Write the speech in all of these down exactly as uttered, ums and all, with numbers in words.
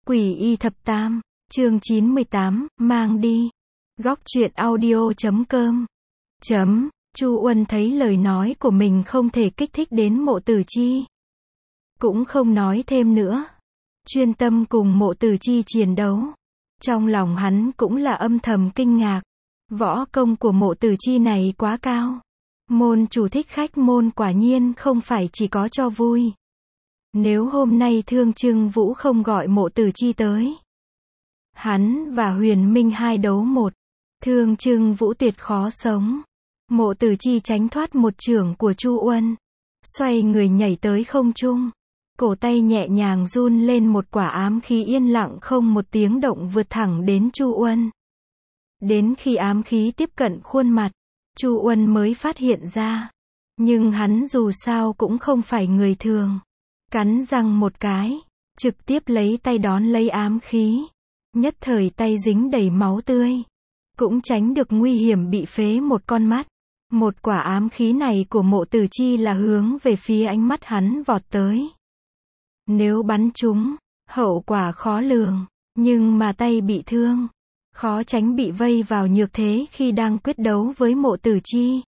Quỷ y thập tam, chương chín mươi tám, mang đi. Góc truyện audio chấm com. Chấm, Chu Uân thấy lời nói của mình không thể kích thích đến Mộ Tử Chi. Cũng không nói thêm nữa. Chuyên tâm cùng Mộ Tử Chi chiến đấu. Trong lòng hắn cũng là âm thầm kinh ngạc. Võ công của Mộ Tử Chi này quá cao. Môn chủ thích khách môn quả nhiên không phải chỉ có cho vui. Nếu hôm nay Thương Trưng Vũ không gọi Mộ Tử Chi tới, hắn và Huyền Minh hai đấu một, Thương Trưng Vũ tuyệt khó sống. Mộ Tử Chi tránh thoát một chưởng của Chu Uân, xoay người nhảy tới không trung, cổ tay nhẹ nhàng run lên, một quả ám khí yên lặng không một tiếng động vượt thẳng đến Chu Uân. Đến khi ám khí tiếp cận khuôn mặt, Chu Uân mới phát hiện ra, nhưng hắn dù sao cũng không phải người thường. Cắn răng một cái, trực tiếp lấy tay đón lấy ám khí. Nhất thời tay dính đầy máu tươi. Cũng tránh được nguy hiểm bị phế một con mắt. Một quả ám khí này của Mộ Tử Chi là hướng về phía ánh mắt hắn vọt tới. Nếu bắn trúng, hậu quả khó lường. Nhưng mà tay bị thương, khó tránh bị vây vào nhược thế khi đang quyết đấu với Mộ Tử Chi.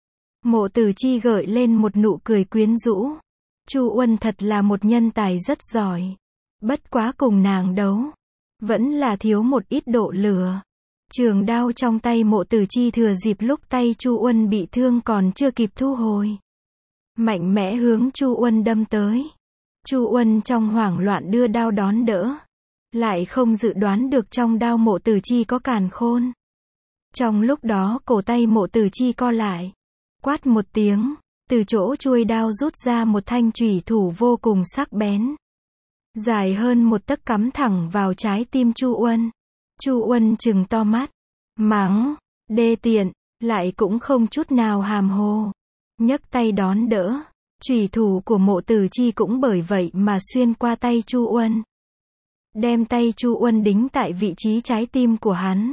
Mộ Tử Chi gợi lên một nụ cười quyến rũ. Chu Uân thật là một nhân tài rất giỏi. Bất quá cùng nàng đấu, vẫn là thiếu một ít độ lửa. Trường đao trong tay Mộ Tử Chi thừa dịp lúc tay Chu Uân bị thương còn chưa kịp thu hồi, mạnh mẽ hướng Chu Uân đâm tới. Chu Uân trong hoảng loạn đưa đao đón đỡ, lại không dự đoán được trong đao Mộ Tử Chi có càn khôn. Trong lúc đó cổ tay Mộ Tử Chi co lại, quát một tiếng, từ chỗ chuôi đao rút ra một thanh chủy thủ vô cùng sắc bén, dài hơn một tấc cắm thẳng vào trái tim Chu Uân. Chu Uân trừng to mắt, mắng, đê tiện, lại cũng không chút nào hàm hồ, nhấc tay đón đỡ. Chủy thủ của Mộ Tử Chi cũng bởi vậy mà xuyên qua tay Chu Uân, đem tay Chu Uân đính tại vị trí trái tim của hắn.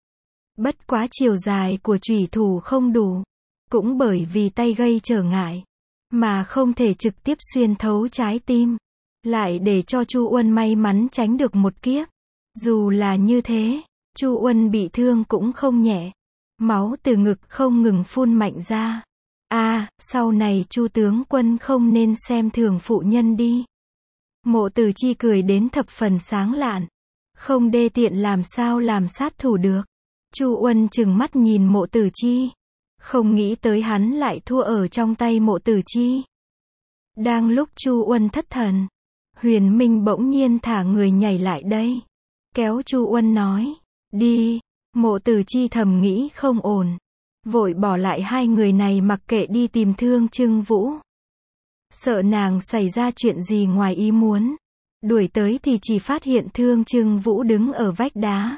Bất quá chiều dài của chủy thủ không đủ, cũng bởi vì tay gây trở ngại, mà không thể trực tiếp xuyên thấu trái tim, lại để cho Chu Uân may mắn tránh được một kiếp. Dù là như thế, Chu Uân bị thương cũng không nhẹ, máu từ ngực không ngừng phun mạnh ra. A, à, sau này Chu tướng quân không nên xem thường phụ nhân đi. Mộ Tử Chi cười đến thập phần sáng lạn, không đê tiện làm sao làm sát thủ được. Chu Uân trừng mắt nhìn Mộ Tử Chi, không nghĩ tới hắn lại thua ở trong tay Mộ Tử Chi. Đang lúc Chu Uân thất thần, Huyền Minh bỗng nhiên thả người nhảy lại đây, kéo Chu Uân nói, đi. Mộ Tử Chi thầm nghĩ không ổn, vội bỏ lại hai người này mặc kệ đi tìm Thương Trưng Vũ. Sợ nàng xảy ra chuyện gì ngoài ý muốn. Đuổi tới thì chỉ phát hiện Thương Trưng Vũ đứng ở vách đá,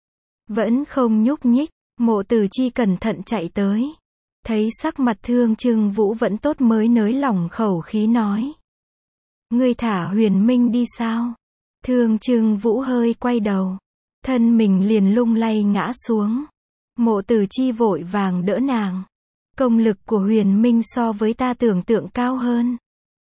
vẫn không nhúc nhích. Mộ Tử Chi cẩn thận chạy tới, thấy sắc mặt Thương Trưng Vũ vẫn tốt mới nới lỏng khẩu khí nói, ngươi thả Huyền Minh đi sao? Thương Trưng Vũ hơi quay đầu, thân mình liền lung lay ngã xuống. Mộ Tử Chi vội vàng đỡ nàng, công lực của Huyền Minh so với ta tưởng tượng cao hơn,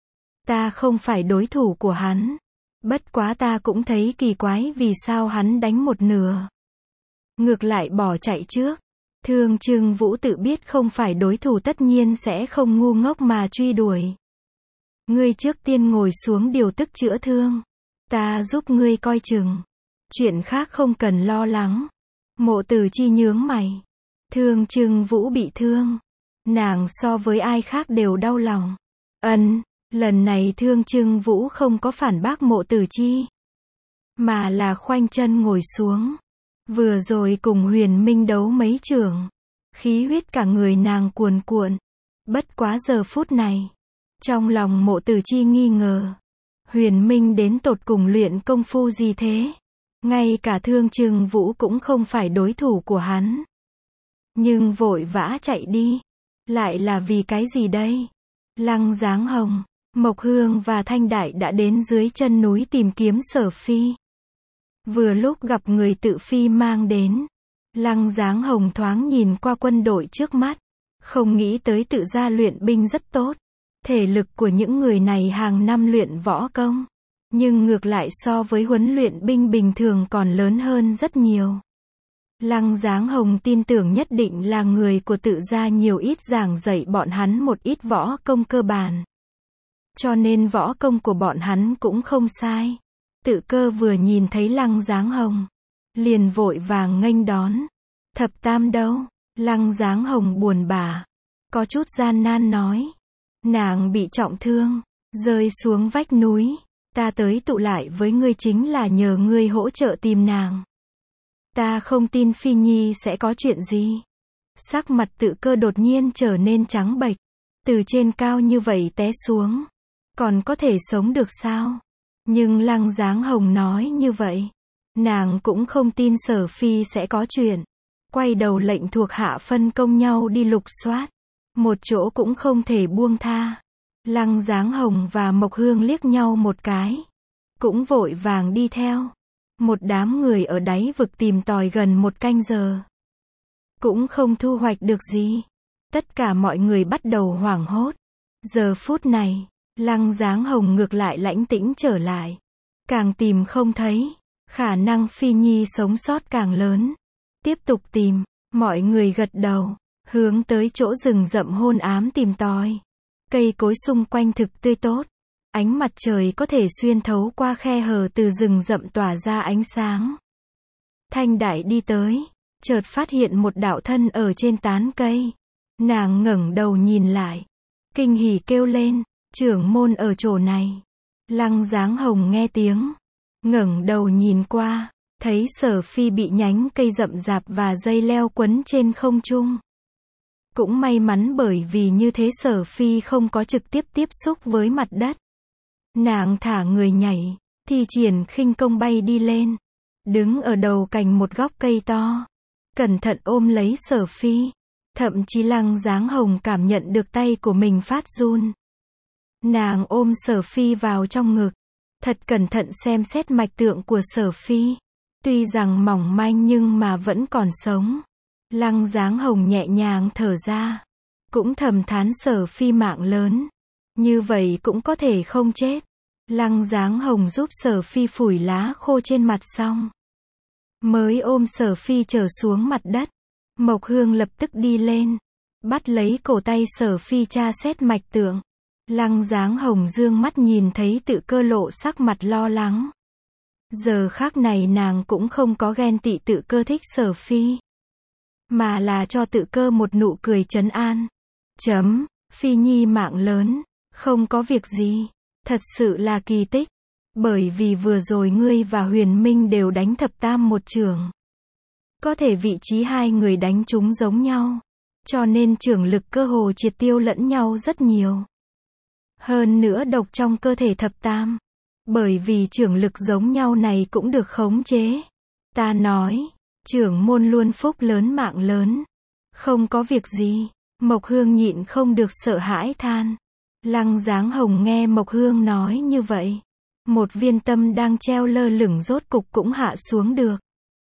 ta không phải đối thủ của hắn. Bất quá ta cũng thấy kỳ quái vì sao hắn đánh một nửa, ngược lại bỏ chạy trước. Thương Trưng Vũ tự biết không phải đối thủ tất nhiên sẽ không ngu ngốc mà truy đuổi. Ngươi trước tiên ngồi xuống điều tức chữa thương, ta giúp ngươi coi chừng, chuyện khác không cần lo lắng. Mộ Tử Chi nhướng mày, Thương Trưng Vũ bị thương, nàng so với ai khác đều đau lòng. Ân, lần này Thương Trưng Vũ không có phản bác Mộ Tử Chi, mà là khoanh chân ngồi xuống. Vừa rồi cùng Huyền Minh đấu mấy chưởng, khí huyết cả người nàng cuồn cuộn. Bất quá giờ phút này, trong lòng Mộ Tử Chi nghi ngờ, Huyền Minh đến tột cùng luyện công phu gì thế? Ngay cả Thương Trưng Vũ cũng không phải đối thủ của hắn. Nhưng vội vã chạy đi, lại là vì cái gì đây? Lăng Giáng Hồng, Mộc Hương và Thanh Đại đã đến dưới chân núi tìm kiếm Sở Phi. Vừa lúc gặp người tự phi mang đến, Lăng Giáng Hồng thoáng nhìn qua quân đội trước mắt, không nghĩ tới tự gia luyện binh rất tốt. Thể lực của những người này hàng năm luyện võ công, Nhưng ngược lại so với huấn luyện binh bình thường còn lớn hơn rất nhiều. Lăng Giáng Hồng tin tưởng nhất định là người của tự gia nhiều ít giảng dạy bọn hắn một ít võ công cơ bản. Cho nên võ công của bọn hắn cũng không sai. Tự Cơ vừa nhìn thấy Lăng Giáng Hồng, liền vội vàng nghênh đón. Thập Tam đâu? Lăng Giáng Hồng buồn bã, có chút gian nan nói. Nàng bị trọng thương, rơi xuống vách núi. Ta tới tụ lại với ngươi chính là nhờ ngươi hỗ trợ tìm nàng. Ta không tin Phi Nhi sẽ có chuyện gì. Sắc mặt Tự Cơ đột nhiên trở nên trắng bệch. Từ trên cao như vậy té xuống, còn có thể sống được sao? Nhưng Lăng Giáng Hồng nói như vậy, nàng cũng không tin Sở Phi sẽ có chuyện. Quay đầu lệnh thuộc hạ phân công nhau đi lục soát. Một chỗ cũng không thể buông tha. Lăng Giáng Hồng và Mộc Hương liếc nhau một cái, cũng vội vàng đi theo. Một đám người ở đáy vực tìm tòi gần một canh giờ, cũng không thu hoạch được gì. Tất cả mọi người bắt đầu hoảng hốt. Giờ phút này, Lăng Giáng Hồng ngược lại lãnh tĩnh trở lại. Càng tìm không thấy, khả năng Phi Nhi sống sót càng lớn. Tiếp tục tìm, mọi người gật đầu, hướng tới chỗ rừng rậm hôn ám tìm tòi. Cây cối xung quanh thực tươi tốt. Ánh mặt trời có thể xuyên thấu qua khe hở từ rừng rậm tỏa ra ánh sáng. Thanh Đại đi tới, chợt phát hiện một đạo thân ở trên tán cây. Nàng ngẩng đầu nhìn lại, kinh hỉ kêu lên, trưởng môn ở chỗ này. Lăng Giáng Hồng nghe tiếng, ngẩng đầu nhìn qua, thấy Sở Phi bị nhánh cây rậm rạp và dây leo quấn trên không trung. Cũng may mắn bởi vì như thế Sở Phi không có trực tiếp tiếp xúc với mặt đất. Nàng thả người nhảy, thi triển khinh công bay đi lên, đứng ở đầu cành một gốc cây to, cẩn thận ôm lấy Sở Phi. Thậm chí Lăng Giáng Hồng cảm nhận được tay của mình phát run. Nàng ôm Sở Phi vào trong ngực, thật cẩn thận xem xét mạch tượng của Sở Phi. Tuy rằng mỏng manh nhưng mà vẫn còn sống. Lăng Giáng Hồng nhẹ nhàng thở ra, cũng thầm thán Sở Phi mạng lớn, như vậy cũng có thể không chết. Lăng Giáng Hồng giúp Sở Phi phủi lá khô trên mặt xong, mới ôm Sở Phi trở xuống mặt đất. Mộc Hương lập tức đi lên, bắt lấy cổ tay Sở Phi tra xét mạch tượng. Lăng Giáng Hồng dương mắt nhìn thấy Tự Cơ lộ sắc mặt lo lắng. Giờ khắc này nàng cũng không có ghen tị Tự Cơ thích Sở Phi, mà là cho Tự Cơ một nụ cười trấn an. Chấm, Phi Nhi mạng lớn, không có việc gì, thật sự là kỳ tích. Bởi vì vừa rồi ngươi và Huyền Minh đều đánh thập tam một chưởng. Có thể vị trí hai người đánh chúng giống nhau, cho nên chưởng lực cơ hồ triệt tiêu lẫn nhau rất nhiều. Hơn nữa độc trong cơ thể thập tam, bởi vì chưởng lực giống nhau này cũng được khống chế. Ta nói, trưởng môn luôn phúc lớn mạng lớn, không có việc gì. Mộc Hương nhịn không được sợ hãi than. Lăng Giáng Hồng nghe Mộc Hương nói như vậy, một viên tâm đang treo lơ lửng rốt cục cũng hạ xuống được.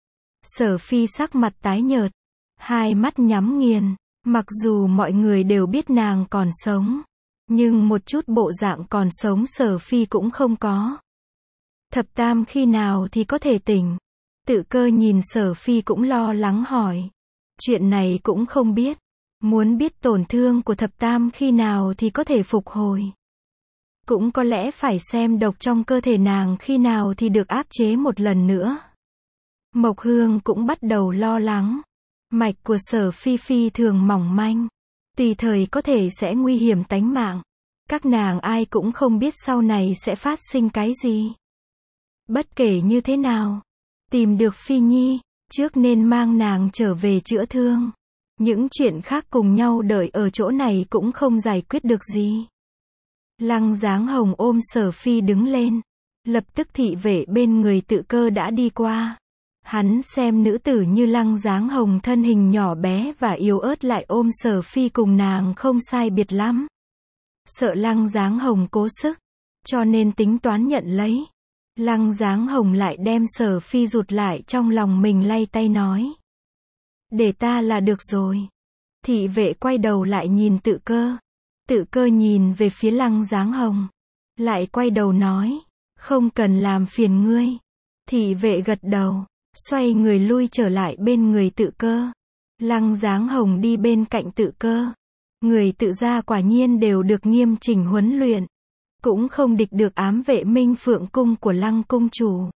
Sở Phi sắc mặt tái nhợt, hai mắt nhắm nghiền. Mặc dù mọi người đều biết nàng còn sống, nhưng một chút bộ dạng còn sống Sở Phi cũng không có. Thập tam khi nào thì có thể tỉnh? Tự Cơ nhìn Sở Phi cũng lo lắng hỏi. Chuyện này cũng không biết. Muốn biết tổn thương của thập tam khi nào thì có thể phục hồi. Cũng có lẽ phải xem độc trong cơ thể nàng khi nào thì được áp chế một lần nữa. Mộc Hương cũng bắt đầu lo lắng. Mạch của Sở Phi phi thường mỏng manh, tùy thời có thể sẽ nguy hiểm tánh mạng. Các nàng ai cũng không biết sau này sẽ phát sinh cái gì. Bất kể như thế nào, tìm được Phi Nhi, trước nên mang nàng trở về chữa thương. Những chuyện khác cùng nhau đợi ở chỗ này cũng không giải quyết được gì. Lăng Giáng Hồng ôm Sở Phi đứng lên, lập tức thị vệ bên người Tự Cơ đã đi qua. Hắn xem nữ tử như Lăng Giáng Hồng thân hình nhỏ bé và yếu ớt lại ôm Sở Phi cùng nàng không sai biệt lắm. Sợ Lăng Giáng Hồng cố sức, cho nên tính toán nhận lấy. Lăng Giáng Hồng lại đem Sở Phi rụt lại trong lòng mình lay tay nói. Để ta là được rồi. Thị vệ quay đầu lại nhìn Tự Cơ. Tự Cơ nhìn về phía Lăng Giáng Hồng, lại quay đầu nói. Không cần làm phiền ngươi. Thị vệ gật đầu, xoay người lui trở lại bên người Tự Cơ. Lăng Dáng Hồng đi bên cạnh Tự Cơ. Người Tự gia quả nhiên đều được nghiêm chỉnh huấn luyện. Cũng không địch được ám vệ Minh Phượng cung của Lăng cung chủ.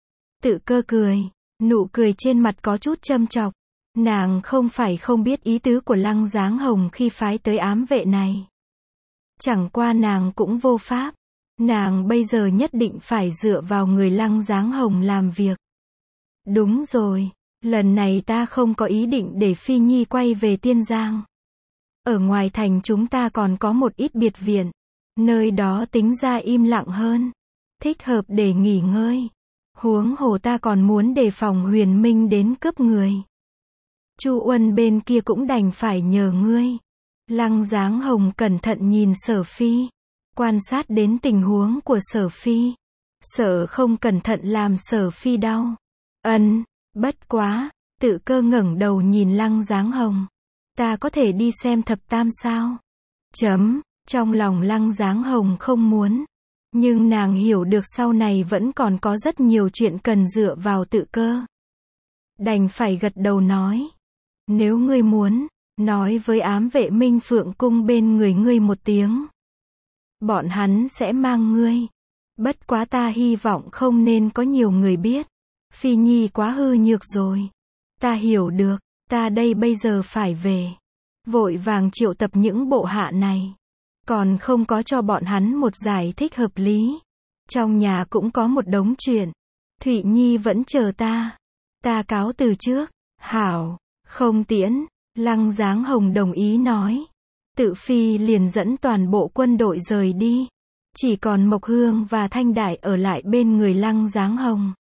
Tự Cơ cười, nụ cười trên mặt có chút châm chọc. Nàng không phải không biết ý tứ của Lăng Dáng Hồng khi phái tới ám vệ này. Chẳng qua nàng cũng vô pháp. Nàng bây giờ nhất định phải dựa vào người Lăng Dáng Hồng làm việc. Đúng rồi, lần này ta không có ý định để Phi Nhi quay về Tiên Giang. Ở ngoài thành chúng ta còn có một ít biệt viện. Nơi đó tính ra im lặng hơn. Thích hợp để nghỉ ngơi. Huống hồ ta còn muốn đề phòng Huyền Minh đến cướp người. Chu Uân bên kia cũng đành phải nhờ ngươi. Lăng Dáng Hồng cẩn thận nhìn Sở Phi. Quan sát đến tình huống của Sở Phi. Sợ không cẩn thận làm Sở Phi đau. Ân, bất quá. Tự Cơ ngẩng đầu nhìn Lăng Dáng Hồng. Ta có thể đi xem thập tam sao? Chấm, trong lòng Lăng Dáng Hồng không muốn. Nhưng nàng hiểu được sau này vẫn còn có rất nhiều chuyện cần dựa vào Tự Cơ. Đành phải gật đầu nói. Nếu ngươi muốn, nói với ám vệ Minh Phượng cung bên người ngươi một tiếng. Bọn hắn sẽ mang ngươi. Bất quá ta hy vọng không nên có nhiều người biết. Phi Nhi quá hư nhược rồi. Ta hiểu được, ta đây bây giờ phải về. Vội vàng triệu tập những bộ hạ này. Còn không có cho bọn hắn một giải thích hợp lý. Trong nhà cũng có một đống chuyện. Thụy Nhi vẫn chờ ta. Ta cáo từ trước. Hảo, không tiễn. Lăng Dáng Hồng đồng ý nói. Tự Phi liền dẫn toàn bộ quân đội rời đi. Chỉ còn Mộc Hương và Thanh Đại ở lại bên người Lăng Dáng Hồng.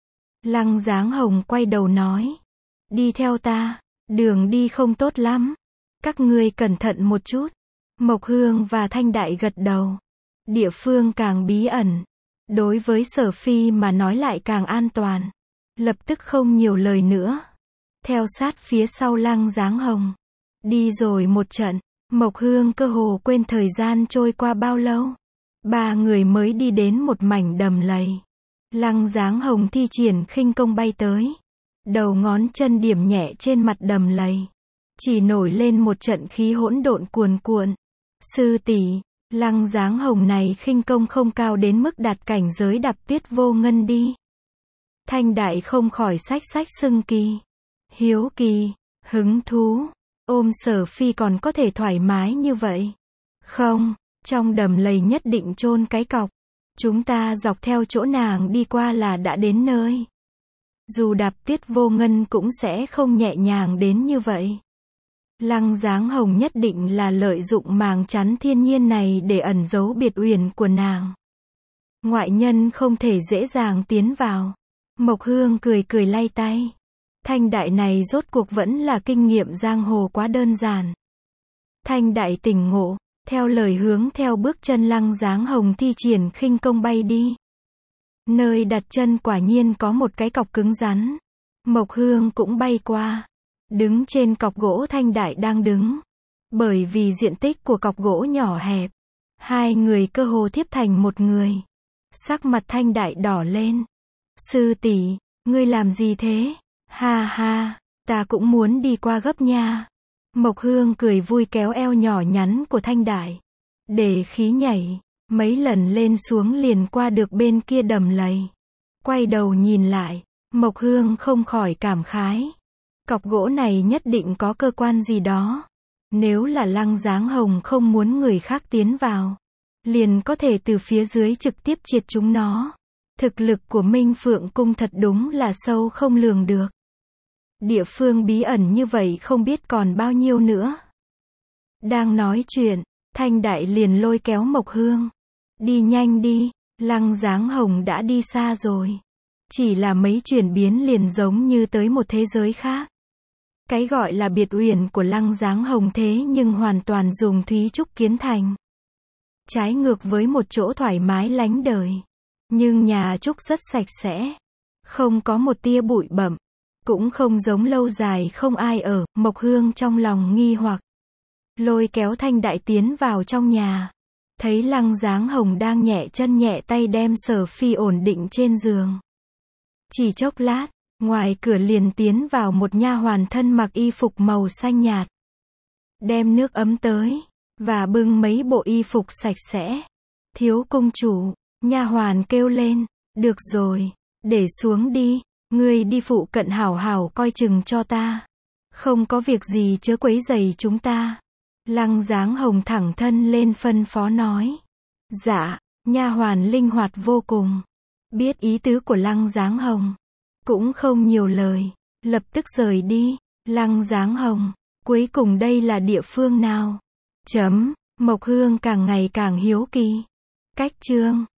Lăng Dáng Hồng quay đầu nói. Đi theo ta, đường đi không tốt lắm. Các ngươi cẩn thận một chút. Mộc Hương và Thanh Đại gật đầu. Địa phương càng bí ẩn. Đối với Sở Phi mà nói lại càng an toàn. Lập tức không nhiều lời nữa. Theo sát phía sau Lăng Dáng Hồng. Đi rồi một trận. Mộc Hương cơ hồ quên thời gian trôi qua bao lâu. Ba người mới đi đến một mảnh đầm lầy. Lăng Dáng Hồng thi triển khinh công bay tới. Đầu ngón chân điểm nhẹ trên mặt đầm lầy. Chỉ nổi lên một trận khí hỗn độn cuồn cuộn. Sư tỷ, Lăng Dáng Hồng này khinh công không cao đến mức đạt cảnh giới đạp tuyết vô ngân đi. Thanh Đại không khỏi xách xách sưng kỳ. Hiếu kỳ, hứng thú, ôm Sở Phi còn có thể thoải mái như vậy. Không, trong đầm lầy nhất định chôn cái cọc. Chúng ta dọc theo chỗ nàng đi qua là đã đến nơi. Dù đạp tuyết vô ngân cũng sẽ không nhẹ nhàng đến như vậy. Lăng Dáng Hồng nhất định là lợi dụng màng chắn thiên nhiên này để ẩn giấu biệt uyển của nàng. Ngoại nhân không thể dễ dàng tiến vào. Mộc Hương cười cười lay tay. Thanh Đại này rốt cuộc vẫn là kinh nghiệm giang hồ quá đơn giản. Thanh Đại tỉnh ngộ, theo lời hướng theo bước chân Lăng Dáng Hồng thi triển khinh công bay đi. Nơi đặt chân quả nhiên có một cái cọc cứng rắn. Mộc Hương cũng bay qua. Đứng trên cọc gỗ Thanh Đại đang đứng. Bởi vì diện tích của cọc gỗ nhỏ hẹp. Hai người cơ hồ thiếp thành một người. Sắc mặt Thanh Đại đỏ lên. Sư tỷ, ngươi làm gì thế? Ha ha, ta cũng muốn đi qua gấp nha. Mộc Hương cười vui kéo eo nhỏ nhắn của Thanh Đại. Để khí nhảy, mấy lần lên xuống liền qua được bên kia đầm lầy. Quay đầu nhìn lại, Mộc Hương không khỏi cảm khái. Cọc gỗ này nhất định có cơ quan gì đó. Nếu là Lăng Dáng Hồng không muốn người khác tiến vào, liền có thể từ phía dưới trực tiếp triệt chúng nó. Thực lực của Minh Phượng cung thật đúng là sâu không lường được. Địa phương bí ẩn như vậy không biết còn bao nhiêu nữa. Đang nói chuyện, Thanh Đại liền lôi kéo Mộc Hương. Đi nhanh đi, Lăng Dáng Hồng đã đi xa rồi. Chỉ là mấy chuyển biến liền giống như tới một thế giới khác. Cái gọi là biệt uyển của Lăng Dáng Hồng thế nhưng hoàn toàn dùng thúy trúc kiến thành. Trái ngược với một chỗ thoải mái lánh đời. Nhưng nhà trúc rất sạch sẽ. Không có một tia bụi bặm. Cũng không giống lâu dài không ai ở. Mộc Hương trong lòng nghi hoặc. Lôi kéo Thanh Đại tiến vào trong nhà. thấy Lăng Dáng Hồng đang nhẹ chân nhẹ tay đem Sở Phi ổn định trên giường. Chỉ chốc lát, ngoài cửa liền tiến vào một nha hoàn thân mặc y phục màu xanh nhạt. Đem nước ấm tới, và bưng mấy bộ y phục sạch sẽ. Thiếu công chủ, nha hoàn kêu lên, được rồi, để xuống đi, ngươi đi phụ cận hảo hảo coi chừng cho ta. Không có việc gì chớ quấy rầy chúng ta. Lăng Dáng Hồng thẳng thân lên phân phó nói. Dạ, nha hoàn linh hoạt vô cùng. Biết ý tứ của Lăng Dáng Hồng. Cũng không nhiều lời, lập tức rời đi. Lăng Dáng Hồng, cuối cùng đây là địa phương nào? Chấm, Mộc Hương càng ngày càng hiếu kỳ. Cách chương